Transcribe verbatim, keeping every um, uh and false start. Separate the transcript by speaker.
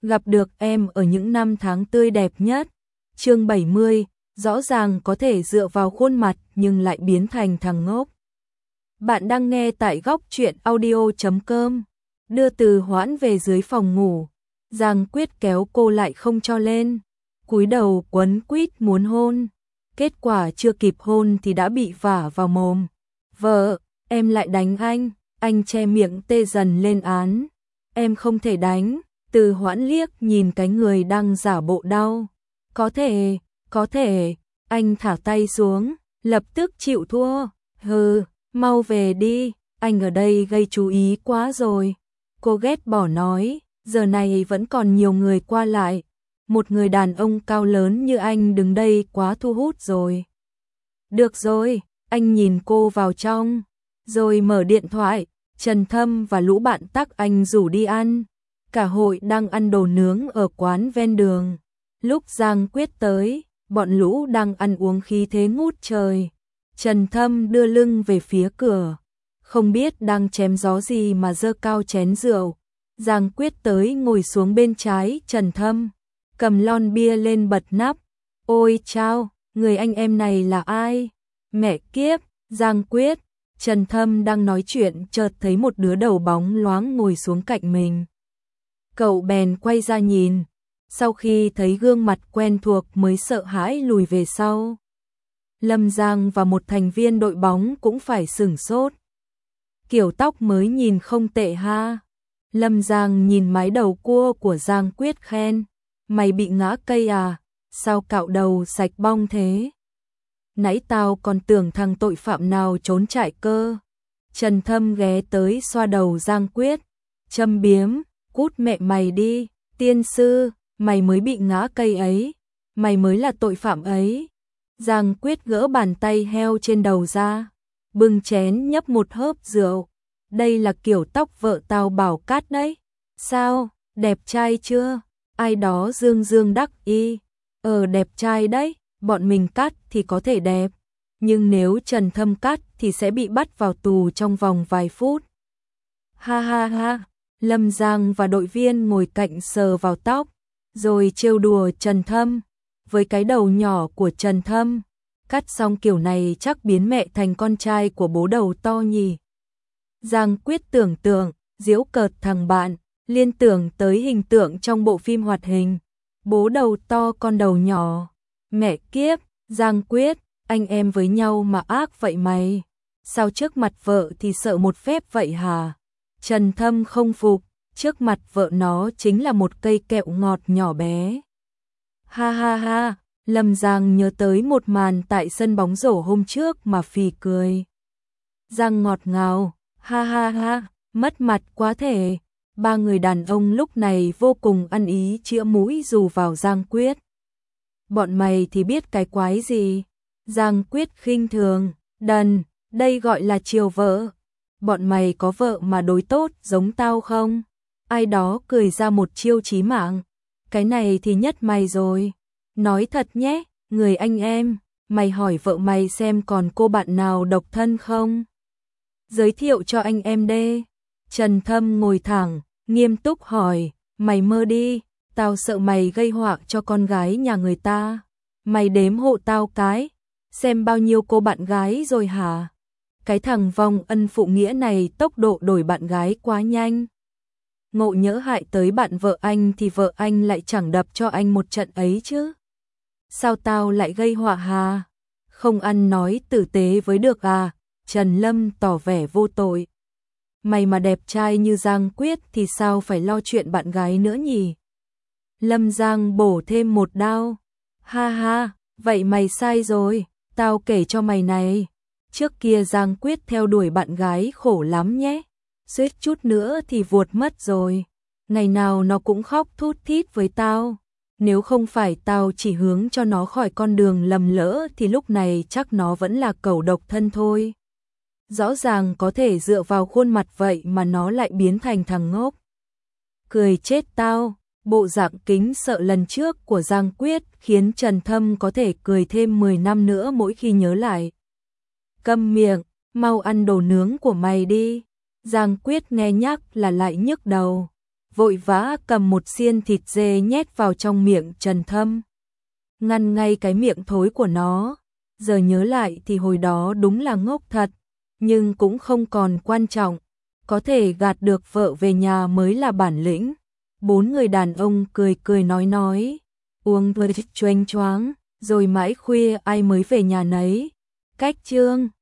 Speaker 1: gặp được em ở những năm tháng tươi đẹp nhất. Chương bảy mươi, rõ ràng có thể dựa vào khuôn mặt nhưng lại biến thành thằng ngốc. Bạn đang nghe tại góc truyện audio chấm com. Đưa Từ Hoãn về dưới phòng ngủ, Giang Quyết kéo cô lại không cho lên, cúi đầu quấn quýt muốn hôn. Kết quả chưa kịp hôn thì đã bị vả vào mồm. Vợ, em lại đánh anh. Anh che miệng tê dần lên án. Em không thể đánh. Từ Hoãn liếc nhìn cái người đang giả bộ đau. Có thể, có thể. Anh thả tay xuống, lập tức chịu thua. Hừ, mau về đi, anh ở đây gây chú ý quá rồi. Cô ghét bỏ nói, giờ này vẫn còn nhiều người qua lại. Một người đàn ông cao lớn như anh đứng đây quá thu hút rồi. Được rồi, anh nhìn cô vào trong, rồi mở điện thoại. Trần Thâm và lũ bạn tắc anh rủ đi ăn. Cả hội đang ăn đồ nướng ở quán ven đường. Lúc Giang Quyết tới, bọn lũ đang ăn uống khí thế ngút trời. Trần Thâm đưa lưng về phía cửa, không biết đang chém gió gì mà giơ cao chén rượu. Giang Quyết tới ngồi xuống bên trái Trần Thâm, cầm lon bia lên bật nắp. Ôi chao, người anh em này là ai? Mẹ kiếp, Giang Quyết. Trần Thâm đang nói chuyện chợt thấy một đứa đầu bóng loáng ngồi xuống cạnh mình. Cậu bèn quay ra nhìn, sau khi thấy gương mặt quen thuộc mới sợ hãi lùi về sau. Lâm Giang và một thành viên đội bóng cũng phải sửng sốt. Kiểu tóc mới nhìn không tệ ha. Lâm Giang nhìn mái đầu cua của Giang Quyết khen. Mày bị ngã cây à? Sao cạo đầu sạch bong thế? Nãy tao còn tưởng thằng tội phạm nào trốn chạy cơ. Trần Thâm ghé tới xoa đầu Giang Quyết. Châm biếm, cút mẹ mày đi. Tiên sư, mày mới bị ngã cây ấy. Mày mới là tội phạm ấy. Giang Quyết gỡ bàn tay heo trên đầu ra, bưng chén nhấp một hớp rượu. Đây là kiểu tóc vợ tao bảo cắt đấy. Sao, đẹp trai chưa? Ai đó dương dương đắc y. Ờ đẹp trai đấy, bọn mình cắt thì có thể đẹp. Nhưng nếu Trần Thâm cắt thì sẽ bị bắt vào tù trong vòng vài phút. Ha ha ha, Lâm Giang và đội viên ngồi cạnh sờ vào tóc, rồi trêu đùa Trần Thâm. Với cái đầu nhỏ của Trần Thâm, cắt xong kiểu này chắc biến mẹ thành con trai của bố đầu to nhỉ. Giang Quyết tưởng tượng, giễu cợt thằng bạn, liên tưởng tới hình tượng trong bộ phim hoạt hình. Bố đầu to con đầu nhỏ. Mẹ kiếp, Giang Quyết, anh em với nhau mà ác vậy mày. Sao trước mặt vợ thì sợ một phép vậy hả? Trần Thâm không phục, trước mặt vợ nó chính là một cây kẹo ngọt nhỏ bé. Ha ha ha, Lâm Giang nhớ tới một màn tại sân bóng rổ hôm trước mà phì cười. Giang ngọt ngào, ha ha ha, mất mặt quá thể. Ba người đàn ông lúc này vô cùng ăn ý chĩa mũi dù vào Giang Quyết. Bọn mày thì biết cái quái gì? Giang Quyết khinh thường, đần, đây gọi là chiều vợ. Bọn mày có vợ mà đối tốt giống tao không? Ai đó cười ra một chiêu chí mạng. Cái này thì nhất mày rồi. Nói thật nhé, người anh em, mày hỏi vợ mày xem còn cô bạn nào độc thân không? Giới thiệu cho anh em đê. Trần Thâm ngồi thẳng, nghiêm túc hỏi, mày mơ đi, tao sợ mày gây họa cho con gái nhà người ta. Mày đếm hộ tao cái, xem bao nhiêu cô bạn gái rồi hả? Cái thằng vong ân phụ nghĩa này tốc độ đổi bạn gái quá nhanh. Ngộ nhỡ hại tới bạn vợ anh thì vợ anh lại chẳng đập cho anh một trận ấy chứ. Sao tao lại gây họa hà? Không ăn nói tử tế với được à? Trần Lâm tỏ vẻ vô tội. Mày mà đẹp trai như Giang Quyết thì sao phải lo chuyện bạn gái nữa nhỉ? Lâm Giang bổ thêm một đao. Ha ha, vậy mày sai rồi, tao kể cho mày này. Trước kia Giang Quyết theo đuổi bạn gái khổ lắm nhé. Suýt chút nữa thì vuột mất rồi. Ngày nào nó cũng khóc thút thít với tao. Nếu không phải tao chỉ hướng cho nó khỏi con đường lầm lỡ thì lúc này chắc nó vẫn là cẩu độc thân thôi. Rõ ràng có thể dựa vào khuôn mặt vậy mà nó lại biến thành thằng ngốc. Cười chết tao, bộ dạng kính sợ lần trước của Giang Quyết khiến Trần Thâm có thể cười thêm mười năm nữa mỗi khi nhớ lại. Câm miệng, mau ăn đồ nướng của mày đi. Giang Quyết nghe nhắc là lại nhức đầu. vội vã cầm một xiên thịt dê nhét vào trong miệng Trần Thâm. Ngăn ngay cái miệng thối của nó, giờ nhớ lại thì hồi đó đúng là ngốc thật, nhưng cũng không còn quan trọng, có thể gạt được vợ về nhà mới là bản lĩnh. Bốn người đàn ông cười cười nói nói, uống vừa choáng choáng, rồi mãi khuya ai mới về nhà nấy. Cách chương